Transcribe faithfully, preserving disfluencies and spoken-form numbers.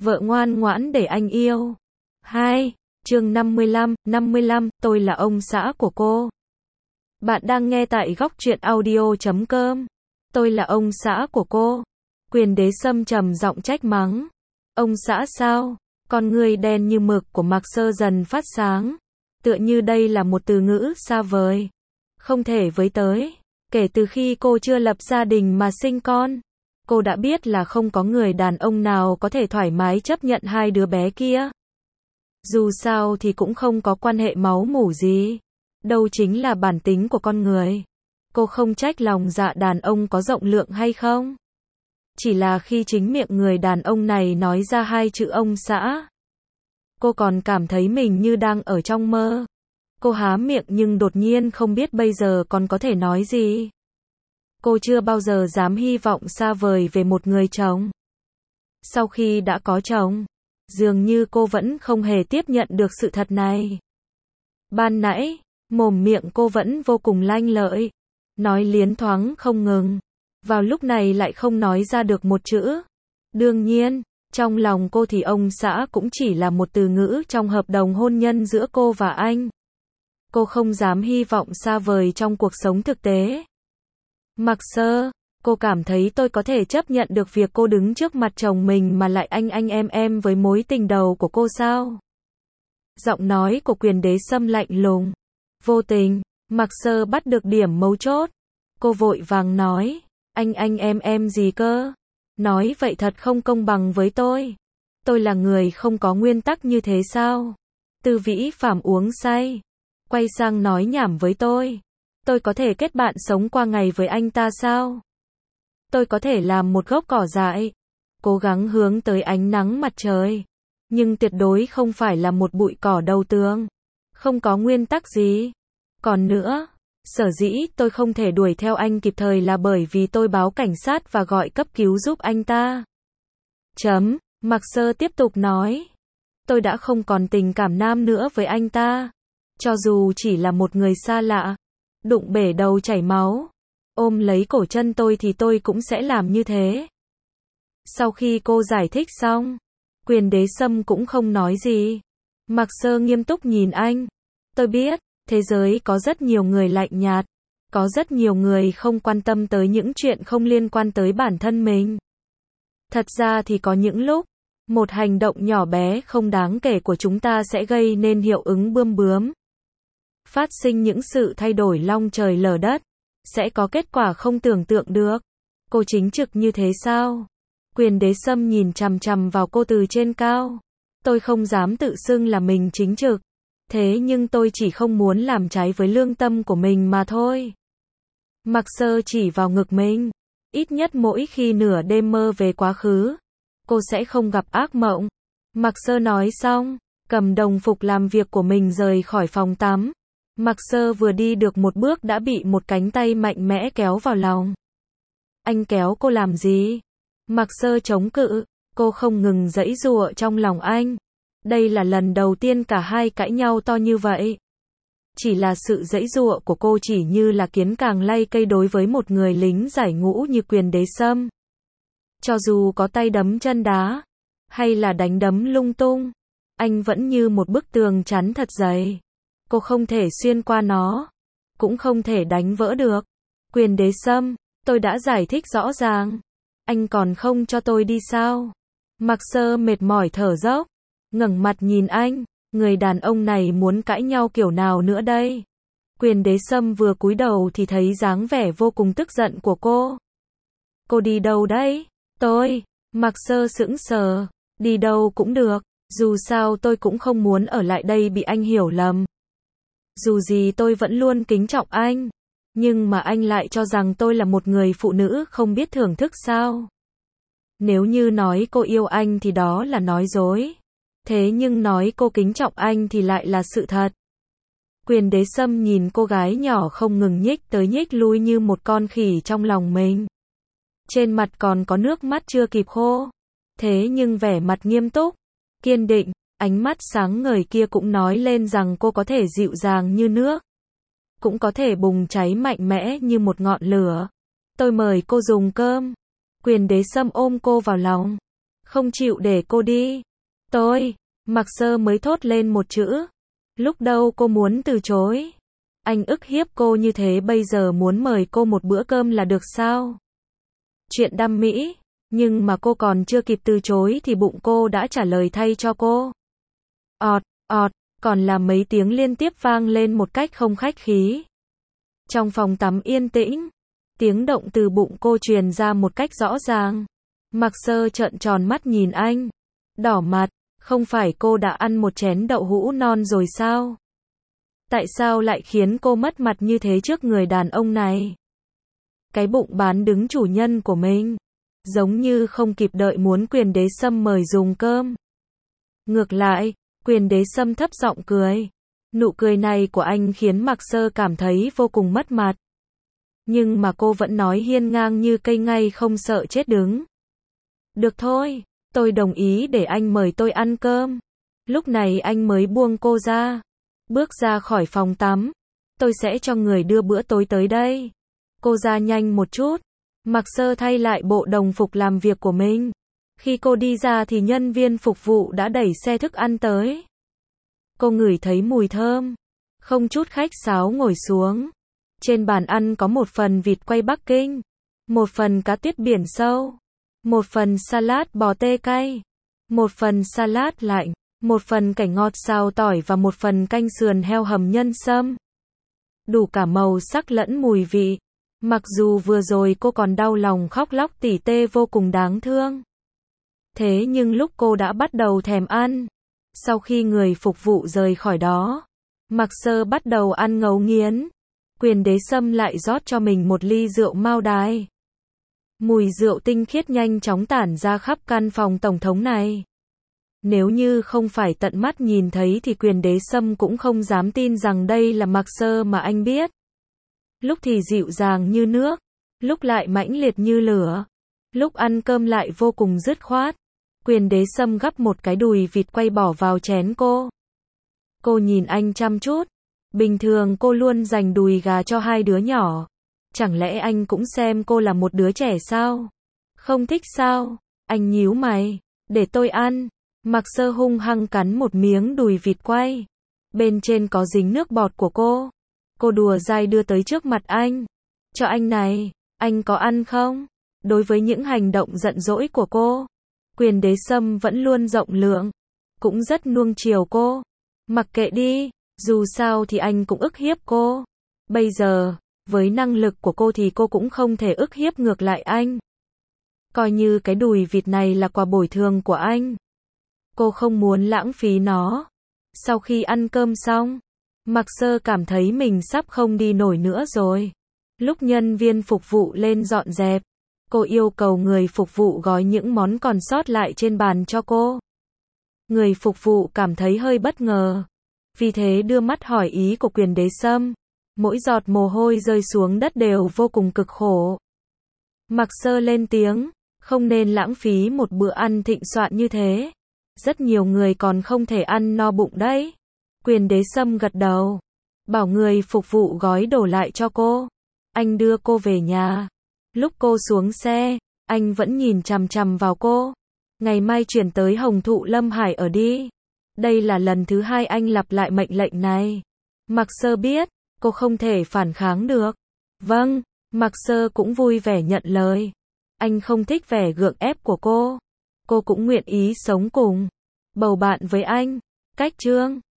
Vợ ngoan ngoãn để anh yêu. hai. Chương năm mươi lăm, năm mươi lăm, tôi là ông xã của cô. Bạn đang nghe tại góc truyện audio chấm com. Tôi là ông xã của cô. Quyền Đế Sâm trầm giọng trách mắng. Ông xã sao? Con người đen như mực của Mạc Sơ dần phát sáng. Tựa như đây là một từ ngữ xa vời. Không thể với tới. Kể từ khi cô chưa lập gia đình mà sinh con, cô đã biết là không có người đàn ông nào có thể thoải mái chấp nhận hai đứa bé kia. Dù sao thì cũng không có quan hệ máu mủ gì. Đâu chính là bản tính của con người. Cô không trách lòng dạ đàn ông có rộng lượng hay không. Chỉ là khi chính miệng người đàn ông này nói ra hai chữ ông xã, cô còn cảm thấy mình như đang ở trong mơ. Cô há miệng nhưng đột nhiên không biết bây giờ còn có thể nói gì. Cô chưa bao giờ dám hy vọng xa vời về một người chồng. Sau khi đã có chồng, dường như cô vẫn không hề tiếp nhận được sự thật này. Ban nãy, mồm miệng cô vẫn vô cùng lanh lợi, nói liến thoáng không ngừng. Vào lúc này lại không nói ra được một chữ. Đương nhiên, trong lòng cô thì ông xã cũng chỉ là một từ ngữ trong hợp đồng hôn nhân giữa cô và anh. Cô không dám hy vọng xa vời trong cuộc sống thực tế. Mạc Sơ, cô cảm thấy tôi có thể chấp nhận được việc cô đứng trước mặt chồng mình mà lại anh anh em em với mối tình đầu của cô sao? Giọng nói của Quyền Đế Sâm lạnh lùng. Vô tình, Mạc Sơ bắt được điểm mấu chốt. Cô vội vàng nói, anh anh em em gì cơ? Nói vậy thật không công bằng với tôi. Tôi là người không có nguyên tắc như thế sao? Tư Vĩ Phạm uống say, quay sang nói nhảm với tôi. Tôi có thể kết bạn sống qua ngày với anh ta sao? Tôi có thể làm một gốc cỏ dại, cố gắng hướng tới ánh nắng mặt trời, nhưng tuyệt đối không phải là một bụi cỏ đầu tường. Không có nguyên tắc gì. Còn nữa, sở dĩ tôi không thể đuổi theo anh kịp thời là bởi vì tôi báo cảnh sát và gọi cấp cứu giúp anh ta. Chấm, Mạc Sơ tiếp tục nói. Tôi đã không còn tình cảm nam nữa với anh ta. Cho dù chỉ là một người xa lạ, đụng bể đầu chảy máu, ôm lấy cổ chân tôi thì tôi cũng sẽ làm như thế. Sau khi cô giải thích xong, Quyền Đế Sâm cũng không nói gì. Mạc Sơ nghiêm túc nhìn anh. Tôi biết, thế giới có rất nhiều người lạnh nhạt, có rất nhiều người không quan tâm tới những chuyện không liên quan tới bản thân mình. Thật ra thì có những lúc, một hành động nhỏ bé không đáng kể của chúng ta sẽ gây nên hiệu ứng bươm bướm. Phát sinh những sự thay đổi long trời lở đất, sẽ có kết quả không tưởng tượng được. Cô chính trực như thế sao? Quyền Đế Sâm nhìn chằm chằm vào cô từ trên cao. Tôi không dám tự xưng là mình chính trực. Thế nhưng tôi chỉ không muốn làm trái với lương tâm của mình mà thôi. Mạc Sơ chỉ vào ngực mình. Ít nhất mỗi khi nửa đêm mơ về quá khứ, cô sẽ không gặp ác mộng. Mạc Sơ nói xong, cầm đồng phục làm việc của mình rời khỏi phòng tắm. Mạc Sơ vừa đi được một bước đã bị một cánh tay mạnh mẽ kéo vào lòng. Anh kéo cô làm gì? Mạc Sơ chống cự, cô không ngừng giãy giụa trong lòng anh. Đây là lần đầu tiên cả hai cãi nhau to như vậy. Chỉ là sự giãy giụa của cô chỉ như là kiến càng lay cây đối với một người lính giải ngũ như Quyền Đế Sâm. Cho dù có tay đấm chân đá, hay là đánh đấm lung tung, anh vẫn như một bức tường chắn thật dày. Cô không thể xuyên qua nó, cũng không thể đánh vỡ được. Quyền Đế Sâm, tôi đã giải thích rõ ràng. Anh còn không cho tôi đi sao? Mạc Sơ mệt mỏi thở dốc, ngẩng mặt nhìn anh. Người đàn ông này muốn cãi nhau kiểu nào nữa đây? Quyền Đế Sâm vừa cúi đầu thì thấy dáng vẻ vô cùng tức giận của cô. Cô đi đâu đấy? Tôi, Mạc Sơ sững sờ. Đi đâu cũng được, dù sao tôi cũng không muốn ở lại đây bị anh hiểu lầm. Dù gì tôi vẫn luôn kính trọng anh, nhưng mà anh lại cho rằng tôi là một người phụ nữ không biết thưởng thức sao? Nếu như nói cô yêu anh thì đó là nói dối. Thế nhưng nói cô kính trọng anh thì lại là sự thật. Quyền Đế Sâm nhìn cô gái nhỏ không ngừng nhích tới nhích lui như một con khỉ trong lòng mình. Trên mặt còn có nước mắt chưa kịp khô. Thế nhưng vẻ mặt nghiêm túc, kiên định, ánh mắt sáng ngời kia cũng nói lên rằng cô có thể dịu dàng như nước, cũng có thể bùng cháy mạnh mẽ như một ngọn lửa. Tôi mời cô dùng cơm. Quyền Đế Sâm ôm cô vào lòng. không chịu để cô đi. Tôi, Mạc Sơ mới thốt lên một chữ. Lúc đầu cô muốn từ chối. Anh ức hiếp cô như thế bây giờ muốn mời cô một bữa cơm là được sao? Chuyện đam mỹ, nhưng mà cô còn chưa kịp từ chối thì bụng cô đã trả lời thay cho cô. Ọt, ọt, còn là mấy tiếng liên tiếp vang lên một cách không khách khí. Trong phòng tắm yên tĩnh, tiếng động từ bụng cô truyền ra một cách rõ ràng. Mạc Sơ trợn tròn mắt nhìn anh, đỏ mặt, không phải cô đã ăn một chén đậu hũ non rồi sao? Tại sao lại khiến cô mất mặt như thế trước người đàn ông này? Cái bụng bán đứng chủ nhân của mình, giống như không kịp đợi muốn Quyền Đế Sâm mời dùng cơm. Ngược lại, Quyền Đế Sâm thấp giọng cười. Nụ cười này của anh khiến Mạc Sơ cảm thấy vô cùng mất mặt. Nhưng mà cô vẫn nói hiên ngang như cây ngay không sợ chết đứng. Được thôi, tôi đồng ý để anh mời tôi ăn cơm. Lúc này anh mới buông cô ra. Bước ra khỏi phòng tắm. Tôi sẽ cho người đưa bữa tối tới đây. Cô ra nhanh một chút. Mạc Sơ thay lại bộ đồng phục làm việc của mình. Khi cô đi ra thì nhân viên phục vụ đã đẩy xe thức ăn tới. Cô ngửi thấy mùi thơm. Không chút khách sáo ngồi xuống. Trên bàn ăn có một phần vịt quay Bắc Kinh. Một phần cá tiết biển sâu. Một phần salad bò tê cay. Một phần salad lạnh. Một phần cảnh ngọt xào tỏi và một phần canh sườn heo hầm nhân sâm. Đủ cả màu sắc lẫn mùi vị. Mặc dù vừa rồi cô còn đau lòng khóc lóc tỉ tê vô cùng đáng thương. Thế nhưng lúc cô đã bắt đầu thèm ăn, sau khi người phục vụ rời khỏi đó, Mạc Sơ bắt đầu ăn ngấu nghiến. Quyền Đế Sâm lại rót cho mình một ly rượu Mao Đài. Mùi rượu tinh khiết nhanh chóng tản ra khắp căn phòng tổng thống này. Nếu như không phải tận mắt nhìn thấy thì Quyền Đế Sâm cũng không dám tin rằng đây là Mạc Sơ mà anh biết. Lúc thì dịu dàng như nước, lúc lại mãnh liệt như lửa, lúc ăn cơm lại vô cùng dứt khoát. Quyền Đế Sâm gắp một cái đùi vịt quay bỏ vào chén cô. Cô nhìn anh chăm chút. Bình thường cô luôn dành đùi gà cho hai đứa nhỏ. Chẳng lẽ anh cũng xem cô là một đứa trẻ sao? Không thích sao? Anh nhíu mày. Để tôi ăn. Mạc Sơ hung hăng cắn một miếng đùi vịt quay. Bên trên có dính nước bọt của cô. Cô đùa dai đưa tới trước mặt anh. Cho anh này, anh có ăn không? Đối với những hành động giận dỗi của cô, Quyền Đế Sâm vẫn luôn rộng lượng, cũng rất nuông chiều cô. Mặc kệ đi, dù sao thì anh cũng ức hiếp cô. Bây giờ, với năng lực của cô thì cô cũng không thể ức hiếp ngược lại anh. Coi như cái đùi vịt này là quà bồi thường của anh. Cô không muốn lãng phí nó. Sau khi ăn cơm xong, Mạc Sơ cảm thấy mình sắp không đi nổi nữa rồi. Lúc nhân viên phục vụ lên dọn dẹp, cô yêu cầu người phục vụ gói những món còn sót lại trên bàn cho cô. Người phục vụ cảm thấy hơi bất ngờ, vì thế đưa mắt hỏi ý của Quyền Đế Sâm. Mỗi giọt mồ hôi rơi xuống đất đều vô cùng cực khổ. Mạc Sơ lên tiếng, không nên lãng phí một bữa ăn thịnh soạn như thế. Rất nhiều người còn không thể ăn no bụng đấy. Quyền Đế Sâm gật đầu, bảo người phục vụ gói đồ lại cho cô. Anh đưa cô về nhà. Lúc cô xuống xe, anh vẫn nhìn chằm chằm vào cô. Ngày mai chuyển tới Hồng Thụ Lâm Hải ở đi. Đây là lần thứ hai anh lặp lại mệnh lệnh này. Mạc Sơ biết, cô không thể phản kháng được. Vâng, Mạc Sơ cũng vui vẻ nhận lời. Anh không thích vẻ gượng ép của cô. Cô cũng nguyện ý sống cùng, bầu bạn với anh. Cách chương